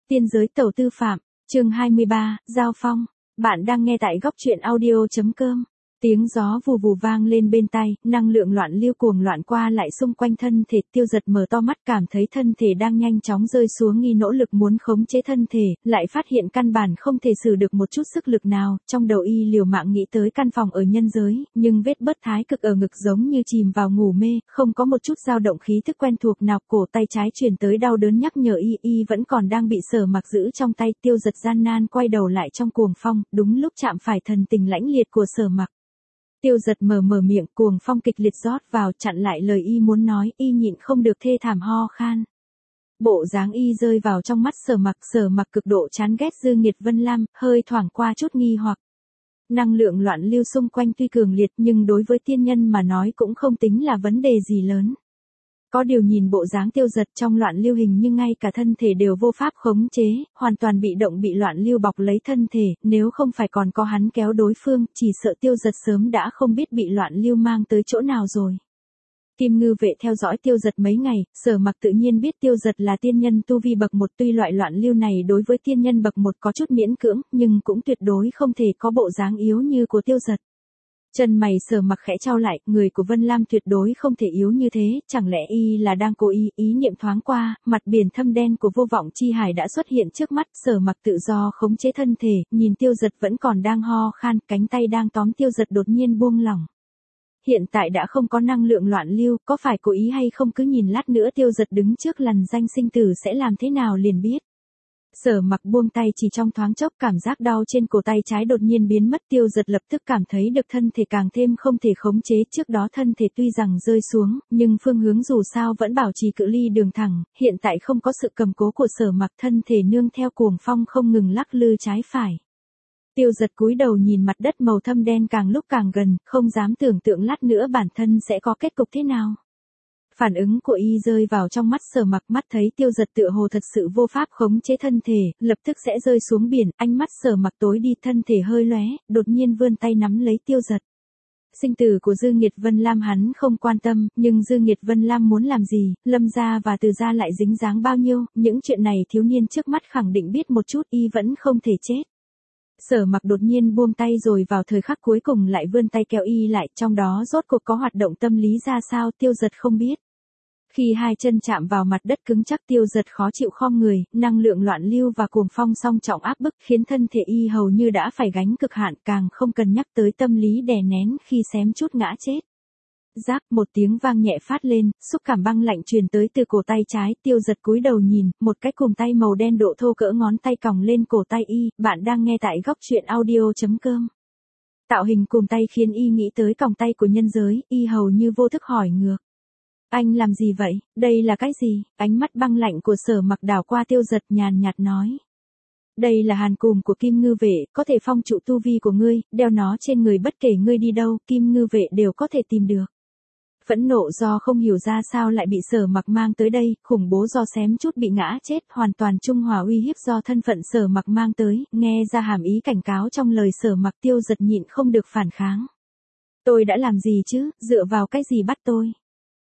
Tiên giới tẩu tư phạm, chương 23, Giao Phong. Bạn đang nghe tại góc truyện audio.com. Tiếng gió vù vù vang lên bên tai, năng lượng loạn lưu cuồng loạn qua lại xung quanh thân thể. Tiêu Giật mở to mắt cảm thấy thân thể đang nhanh chóng rơi xuống, nghi nỗ lực muốn khống chế thân thể, lại phát hiện căn bản không thể sử được một chút sức lực nào. Trong đầu y liều mạng nghĩ tới căn phòng ở nhân giới, nhưng vết bớt thái cực ở ngực giống như chìm vào ngủ mê, không có một chút dao động khí thức quen thuộc nào. Cổ tay trái truyền tới đau đớn nhắc nhở y vẫn còn đang bị Sở Mặc giữ trong tay. Tiêu Giật gian nan quay đầu lại trong cuồng phong, đúng lúc chạm phải thần tình lãnh liệt của Sở Mặc. Tiêu Giật mở miệng, cuồng phong kịch liệt rót vào chặn lại lời y muốn nói, y nhịn không được thê thảm ho khan. Bộ dáng y rơi vào trong mắt Sở Mặc cực độ chán ghét Dư Nghiệt Vân Lam, hơi thoảng qua chút nghi hoặc. Năng lượng loạn lưu xung quanh tuy cường liệt nhưng đối với tiên nhân mà nói cũng không tính là vấn đề gì lớn. Có điều nhìn bộ dáng Tiêu Giật trong loạn lưu hình như ngay cả thân thể đều vô pháp khống chế, hoàn toàn bị động bị loạn lưu bọc lấy thân thể, nếu không phải còn có hắn kéo đối phương, chỉ sợ Tiêu Giật sớm đã không biết bị loạn lưu mang tới chỗ nào rồi. Kim Ngư Vệ theo dõi Tiêu Giật mấy ngày, Sở Mặc tự nhiên biết Tiêu Giật là tiên nhân tu vi bậc 1, tuy loại loạn lưu này đối với tiên nhân bậc 1 có chút miễn cưỡng, nhưng cũng tuyệt đối không thể có bộ dáng yếu như của Tiêu Giật. Chân mày Sở Mặc khẽ chau lại, người của Vân Lam tuyệt đối không thể yếu như thế, chẳng lẽ y là đang cố ý niệm thoáng qua, mặt biển thâm đen của vô vọng chi hải đã xuất hiện trước mắt. Sở Mặc tự do khống chế thân thể, nhìn Tiêu Giật vẫn còn đang ho khan, cánh tay đang tóm Tiêu Giật đột nhiên buông lỏng. Hiện tại đã không có năng lượng loạn lưu, có phải cố ý hay không cứ nhìn lát nữa Tiêu Giật đứng trước lằn danh sinh tử sẽ làm thế nào liền biết. Sở Mặc buông tay chỉ trong thoáng chốc, cảm giác đau trên cổ tay trái đột nhiên biến mất. Tiêu Giật lập tức cảm thấy được thân thể càng thêm không thể khống chế. Trước đó thân thể tuy rằng rơi xuống, nhưng phương hướng dù sao vẫn bảo trì cự ly đường thẳng, hiện tại không có sự cầm cố của Sở Mặc, thân thể nương theo cuồng phong không ngừng lắc lư trái phải. Tiêu Giật cúi đầu nhìn mặt đất màu thâm đen càng lúc càng gần, không dám tưởng tượng lát nữa bản thân sẽ có kết cục thế nào. Phản ứng của y rơi vào trong mắt Sở Mặc, mắt thấy Tiêu Giật tựa hồ thật sự vô pháp khống chế thân thể, lập tức sẽ rơi xuống biển. Ánh mắt Sở Mặc tối đi, thân thể hơi lóe, đột nhiên vươn tay nắm lấy Tiêu Giật. Sinh tử của Dư Nghiệt Vân Lam hắn không quan tâm, nhưng Dư Nghiệt Vân Lam muốn làm gì, Lâm gia và Từ gia lại dính dáng bao nhiêu, những chuyện này thiếu niên trước mắt khẳng định biết một chút, y vẫn không thể chết. Sở Mặc đột nhiên buông tay rồi vào thời khắc cuối cùng lại vươn tay kéo y lại, trong đó rốt cuộc có hoạt động tâm lý ra sao Tiêu Giật không biết. Khi hai chân chạm vào mặt đất cứng chắc, Tiêu Giật khó chịu khom người, năng lượng loạn lưu và cuồng phong song trọng áp bức khiến thân thể y hầu như đã phải gánh cực hạn, càng không cần nhắc tới tâm lý đè nén khi xém chút ngã chết. Rác, một tiếng vang nhẹ phát lên, xúc cảm băng lạnh truyền tới từ cổ tay trái. Tiêu Giật cúi đầu nhìn, một cái cùm tay màu đen độ thô cỡ ngón tay còng lên cổ tay y. Bạn đang nghe tại góc truyện audio.com. Tạo hình cùm tay khiến y nghĩ tới còng tay của nhân giới, y hầu như vô thức hỏi ngược. Anh làm gì vậy, đây là cái gì? Ánh mắt băng lạnh của Sở Mặc đảo qua Tiêu Giật, nhàn nhạt nói. Đây là hàn cùm của Kim Ngư Vệ, có thể phong trụ tu vi của ngươi, đeo nó trên người bất kể ngươi đi đâu, Kim Ngư Vệ đều có thể tìm được. Phẫn nộ do không hiểu ra sao lại bị Sở Mặc mang tới đây, khủng bố do xém chút bị ngã chết, hoàn toàn trung hòa uy hiếp do thân phận Sở Mặc mang tới, nghe ra hàm ý cảnh cáo trong lời Sở Mặc. Tiêu Giật nhịn không được phản kháng. Tôi đã làm gì chứ, dựa vào cái gì bắt tôi?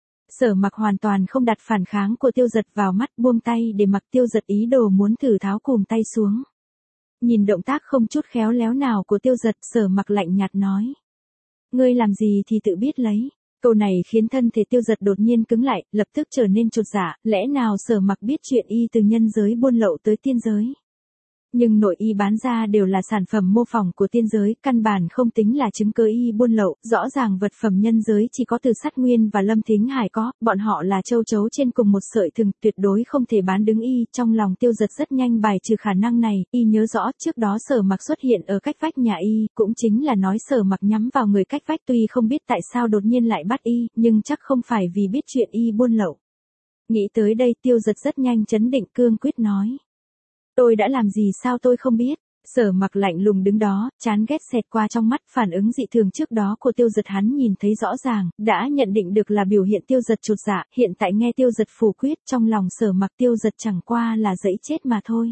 Sở Mặc hoàn toàn không đặt phản kháng của Tiêu Giật vào mắt, buông tay để mặc Tiêu Giật ý đồ muốn thử tháo cùm tay xuống. Nhìn động tác không chút khéo léo nào của Tiêu Giật, Sở Mặc lạnh nhạt nói. Ngươi làm gì thì tự biết lấy. Câu này khiến thân thể Tiêu Giật đột nhiên cứng lại, lập tức trở nên chột dạ, lẽ nào Sở Mặc biết chuyện y từ nhân giới buôn lậu tới tiên giới. Nhưng nội y bán ra đều là sản phẩm mô phỏng của tiên giới, căn bản không tính là chứng cứ y buôn lậu, rõ ràng vật phẩm nhân giới chỉ có Từ Sát Nguyên và Lâm Thính Hải có, bọn họ là châu chấu trên cùng một sợi thừng, tuyệt đối không thể bán đứng y. Trong lòng Tiêu Giật rất nhanh bài trừ khả năng này, y nhớ rõ trước đó Sở Mặc xuất hiện ở cách vách nhà y, cũng chính là nói Sở Mặc nhắm vào người cách vách, tuy không biết tại sao đột nhiên lại bắt y, nhưng chắc không phải vì biết chuyện y buôn lậu. Nghĩ tới đây Tiêu Giật rất nhanh trấn định, cương quyết nói. Tôi đã làm gì sao tôi không biết? Sở Mặc lạnh lùng đứng đó, chán ghét xẹt qua trong mắt, phản ứng dị thường trước đó của Tiêu Giật hắn nhìn thấy rõ ràng, đã nhận định được là biểu hiện Tiêu Giật chột dạ, hiện tại nghe Tiêu Giật phủ quyết, trong lòng Sở Mặc Tiêu Giật chẳng qua là dẫy chết mà thôi.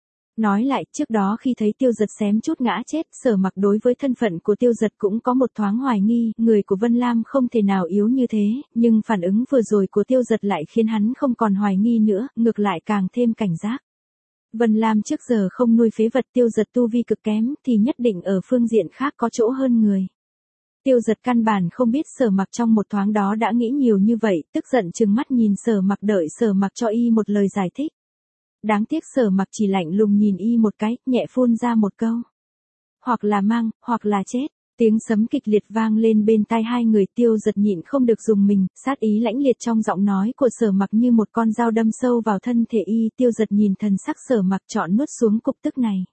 Nói lại, trước đó khi thấy Tiêu Giật xém chút ngã chết, Sở Mặc đối với thân phận của Tiêu Giật cũng có một thoáng hoài nghi, người của Vân Lam không thể nào yếu như thế, nhưng phản ứng vừa rồi của Tiêu Giật lại khiến hắn không còn hoài nghi nữa, ngược lại càng thêm cảnh giác. Vân Lam trước giờ không nuôi phế vật, Tiêu Giật tu vi cực kém thì nhất định ở phương diện khác có chỗ hơn người. Tiêu Giật căn bản không biết Sở Mặc trong một thoáng đó đã nghĩ nhiều như vậy, tức giận trừng mắt nhìn Sở Mặc đợi Sở Mặc cho y một lời giải thích. Đáng tiếc Sở Mặc chỉ lạnh lùng nhìn y một cái, nhẹ phun ra một câu. Hoặc là mang, hoặc là chết. Tiếng sấm kịch liệt vang lên bên tai hai người, Tiêu Giật nhịn không được dùng mình, sát ý lãnh liệt trong giọng nói của Sở Mặc như một con dao đâm sâu vào thân thể y. Tiêu Giật nhìn thần sắc Sở Mặc chọn nuốt xuống cục tức này.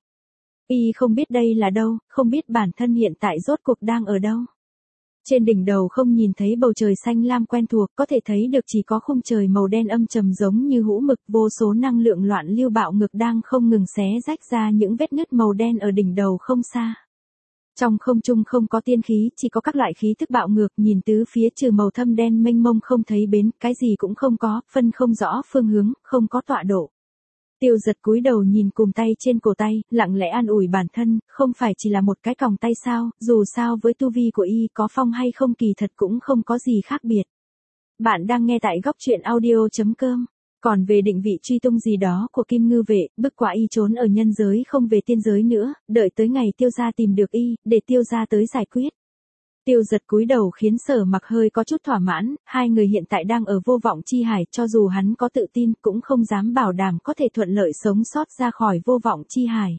Y không biết đây là đâu, không biết bản thân hiện tại rốt cuộc đang ở đâu. Trên đỉnh đầu không nhìn thấy bầu trời xanh lam quen thuộc, có thể thấy được chỉ có khung trời màu đen âm trầm giống như hũ mực, vô số năng lượng loạn lưu bạo ngược đang không ngừng xé rách ra những vết nứt màu đen ở đỉnh đầu không xa. Trong không trung không có tiên khí, chỉ có các loại khí thức bạo ngược, nhìn tứ phía trừ màu thâm đen mênh mông không thấy bến, cái gì cũng không có, phân không rõ phương hướng, không có tọa độ. Tiêu Giật cúi đầu nhìn cùm tay trên cổ tay, lặng lẽ an ủi bản thân, không phải chỉ là một cái còng tay sao, dù sao với tu vi của y có phong hay không kỳ thật cũng không có gì khác biệt. Bạn đang nghe tại góc truyện audio.com. Còn về định vị truy tung gì đó của Kim Ngư Vệ, bức quả y trốn ở nhân giới không về tiên giới nữa, đợi tới ngày Tiêu gia tìm được y, để Tiêu gia tới giải quyết. Tiêu Giật cúi đầu khiến Sở Mặc hơi có chút thỏa mãn, hai người hiện tại đang ở vô vọng chi hải, cho dù hắn có tự tin cũng không dám bảo đảm có thể thuận lợi sống sót ra khỏi vô vọng chi hải.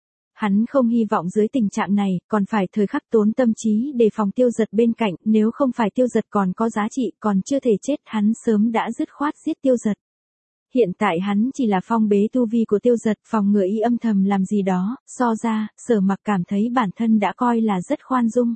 Hắn không hy vọng dưới tình trạng này, còn phải thời khắc tốn tâm trí đề phòng Tiêu Giật bên cạnh, nếu không phải Tiêu Giật còn có giá trị, còn chưa thể chết, hắn sớm đã dứt khoát giết Tiêu Giật. Hiện tại hắn chỉ là phong bế tu vi của Tiêu Giật, phòng ngừa y âm thầm làm gì đó, so ra, Sở Mặc cảm thấy bản thân đã coi là rất khoan dung.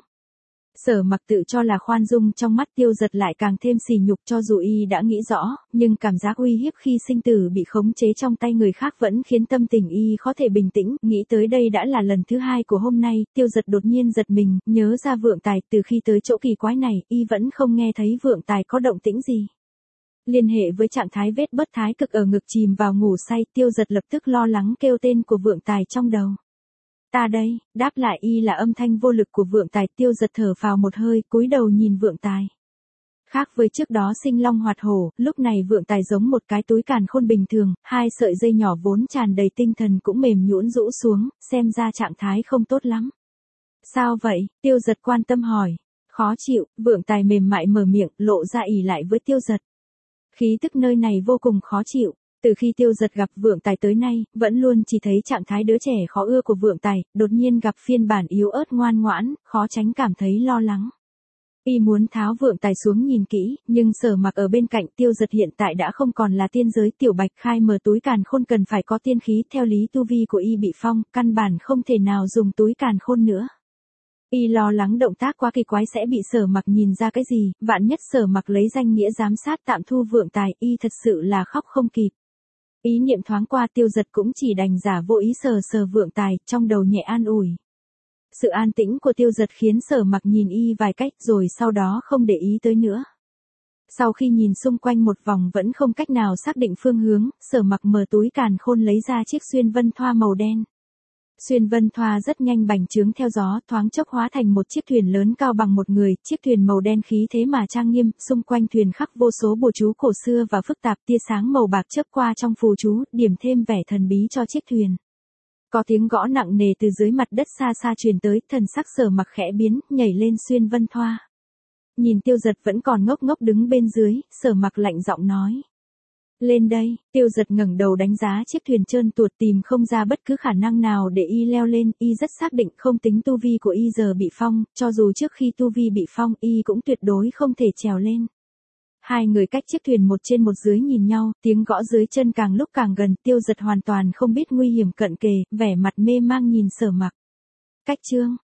Sở Mặc tự cho là khoan dung, trong mắt Tiêu Giật lại càng thêm sỉ nhục, cho dù y đã nghĩ rõ, nhưng cảm giác uy hiếp khi sinh tử bị khống chế trong tay người khác vẫn khiến tâm tình y khó thể bình tĩnh. Nghĩ tới đây đã là lần thứ hai của hôm nay, Tiêu Giật đột nhiên giật mình, nhớ ra Vượng Tài, từ khi tới chỗ kỳ quái này, y vẫn không nghe thấy Vượng Tài có động tĩnh gì. Liên hệ với trạng thái vết bất thái cực ở ngực chìm vào ngủ say, Tiêu Giật lập tức lo lắng kêu tên của Vượng Tài trong đầu. Ta đây, đáp lại y là âm thanh vô lực của Vượng Tài. Tiêu Giật thở phào một hơi, cúi đầu nhìn Vượng Tài. Khác với trước đó sinh long hoạt hổ, lúc này Vượng Tài giống một cái túi càn khôn bình thường, hai sợi dây nhỏ vốn tràn đầy tinh thần cũng mềm nhũn rũ xuống, xem ra trạng thái không tốt lắm. Sao vậy? Tiêu Giật quan tâm hỏi. Khó chịu, Vượng Tài mềm mại mở miệng, lộ ra ỉ lại với Tiêu Giật. Khí tức nơi này vô cùng khó chịu. Từ khi Tiêu Giật gặp Vượng Tài tới nay, vẫn luôn chỉ thấy trạng thái đứa trẻ khó ưa của Vượng Tài, đột nhiên gặp phiên bản yếu ớt ngoan ngoãn, khó tránh cảm thấy lo lắng. Y muốn tháo Vượng Tài xuống nhìn kỹ, nhưng Sở Mặc ở bên cạnh. Tiêu Giật hiện tại đã không còn là tiên giới tiểu bạch khai, mở túi càn khôn cần phải có tiên khí, theo lý tu vi của y bị phong, căn bản không thể nào dùng túi càn khôn nữa. Y lo lắng động tác quá kỳ quái sẽ bị Sở Mặc nhìn ra cái gì, vạn nhất Sở Mặc lấy danh nghĩa giám sát tạm thu Vượng Tài, y thật sự là khóc không kịp. Ý niệm thoáng qua, Tiêu Giật cũng chỉ đành giả vô ý sờ sờ Vượng Tài, trong đầu nhẹ an ủi. Sự an tĩnh của Tiêu Giật khiến Sở Mặc nhìn y vài cách rồi sau đó không để ý tới nữa. Sau khi nhìn xung quanh một vòng vẫn không cách nào xác định phương hướng, Sở Mặc mở túi càn khôn lấy ra chiếc xuyên vân thoa màu đen. Xuyên vân thoa rất nhanh bành trướng theo gió, thoáng chốc hóa thành một chiếc thuyền lớn cao bằng một người, chiếc thuyền màu đen khí thế mà trang nghiêm, xung quanh thuyền khắc vô số bùa chú cổ xưa và phức tạp, tia sáng màu bạc chớp qua trong phù chú, điểm thêm vẻ thần bí cho chiếc thuyền. Có tiếng gõ nặng nề từ dưới mặt đất xa xa truyền tới, thần sắc Sở Mặc khẽ biến, nhảy lên xuyên vân thoa. Nhìn Tiêu Giật vẫn còn ngốc ngốc đứng bên dưới, Sở Mặc lạnh giọng nói. Lên đây. Tiêu Giật ngẩng đầu đánh giá chiếc thuyền trơn tuột, tìm không ra bất cứ khả năng nào để y leo lên, y rất xác định không tính tu vi của y giờ bị phong, cho dù trước khi tu vi bị phong y cũng tuyệt đối không thể trèo lên. Hai người cách chiếc thuyền một trên một dưới nhìn nhau, tiếng gõ dưới chân càng lúc càng gần, Tiêu Giật hoàn toàn không biết nguy hiểm cận kề, vẻ mặt mê mang nhìn Sở Mặc. Cách chương,